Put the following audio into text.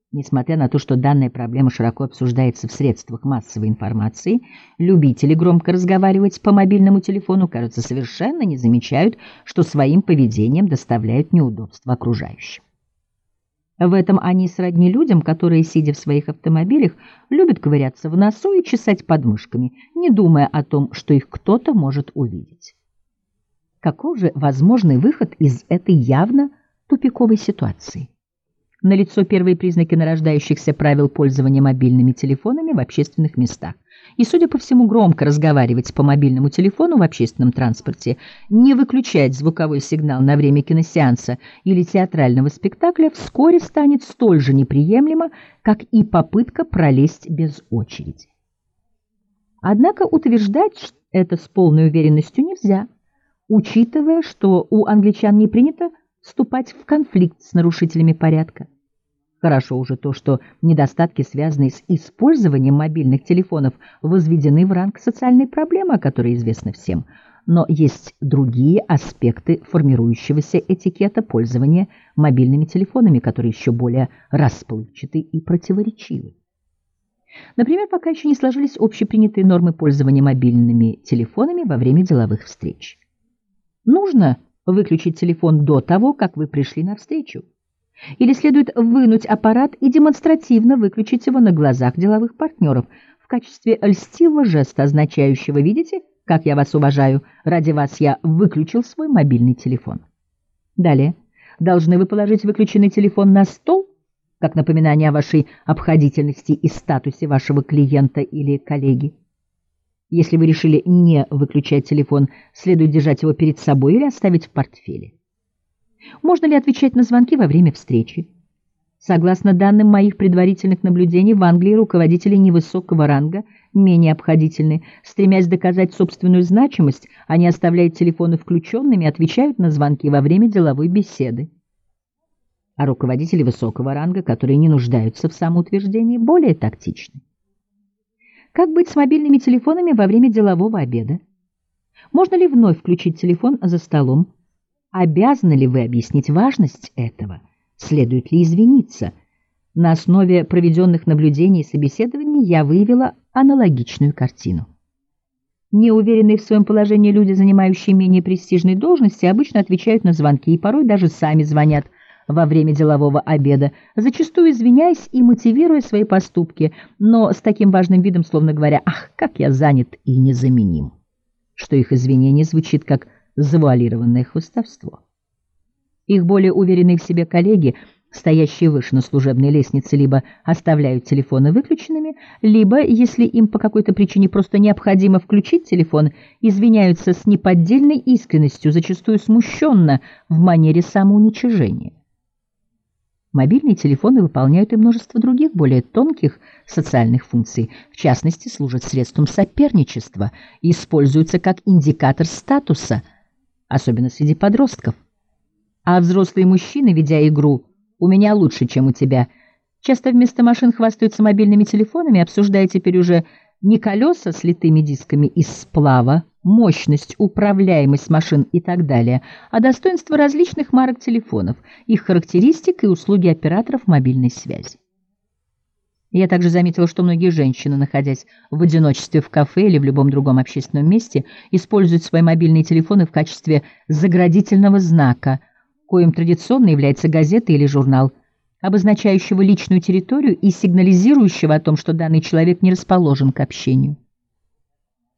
Несмотря на то, что данная проблема широко обсуждается в средствах массовой информации, любители громко разговаривать по мобильному телефону, кажется, совершенно не замечают, что своим поведением доставляют неудобства окружающим. В этом они сродни людям, которые, сидя в своих автомобилях, любят ковыряться в носу и чесать подмышками, не думая о том, что их кто-то может увидеть. Каков же возможный выход из этой явно тупиковой ситуации? Налицо первые признаки нарождающихся правил пользования мобильными телефонами в общественных местах. И, судя по всему, громко разговаривать по мобильному телефону в общественном транспорте, не выключать звуковой сигнал на время киносеанса или театрального спектакля вскоре станет столь же неприемлемо, как и попытка пролезть без очереди. Однако утверждать это с полной уверенностью нельзя, учитывая, что у англичан не принято вступать в конфликт с нарушителями порядка. Хорошо уже то, что недостатки, связанные с использованием мобильных телефонов, возведены в ранг социальной проблемы, о которой известно всем, но есть другие аспекты формирующегося этикета пользования мобильными телефонами, которые еще более расплывчаты и противоречивы. Например, пока еще не сложились общепринятые нормы пользования мобильными телефонами во время деловых встреч. Нужно выключить телефон до того, как вы пришли на встречу. Или следует вынуть аппарат и демонстративно выключить его на глазах деловых партнеров в качестве льстивого жеста, означающего: «Видите, как я вас уважаю, ради вас я выключил свой мобильный телефон». Далее, должны вы положить выключенный телефон на стол, как напоминание о вашей обходительности и статусе вашего клиента или коллеги. Если вы решили не выключать телефон, следует держать его перед собой или оставить в портфеле. Можно ли отвечать на звонки во время встречи? Согласно данным моих предварительных наблюдений, в Англии руководители невысокого ранга менее обходительны. Стремясь доказать собственную значимость, они оставляют телефоны включенными и отвечают на звонки во время деловой беседы. А руководители высокого ранга, которые не нуждаются в самоутверждении, более тактичны. Как быть с мобильными телефонами во время делового обеда? Можно ли вновь включить телефон за столом? Обязаны ли вы объяснить важность этого? Следует ли извиниться? На основе проведенных наблюдений и собеседований я выявила аналогичную картину. Неуверенные в своем положении люди, занимающие менее престижные должности, обычно отвечают на звонки и порой даже сами звонят во время делового обеда, зачастую извиняясь и мотивируя свои поступки, но с таким важным видом, словно говоря: «Ах, как я занят и незаменим», что их извинение звучит как завуалированное хвастовство. Их более уверенные в себе коллеги, стоящие выше на служебной лестнице, либо оставляют телефоны выключенными, либо, если им по какой-то причине просто необходимо включить телефон, извиняются с неподдельной искренностью, зачастую смущенно, в манере самоуничижения. Мобильные телефоны выполняют и множество других, более тонких социальных функций, в частности, служат средством соперничества и используются как индикатор статуса, особенно среди подростков. А взрослые мужчины, ведя игру «у меня лучше, чем у тебя», часто вместо машин хвастаются мобильными телефонами, обсуждая теперь уже не колеса с литыми дисками из сплава, мощность, управляемость машин и так далее, а достоинства различных марок телефонов, их характеристик и услуги операторов мобильной связи. Я также заметила, что многие женщины, находясь в одиночестве в кафе или в любом другом общественном месте, используют свои мобильные телефоны в качестве заградительного знака, коим традиционно является газета или журнал, обозначающего личную территорию и сигнализирующего о том, что данный человек не расположен к общению.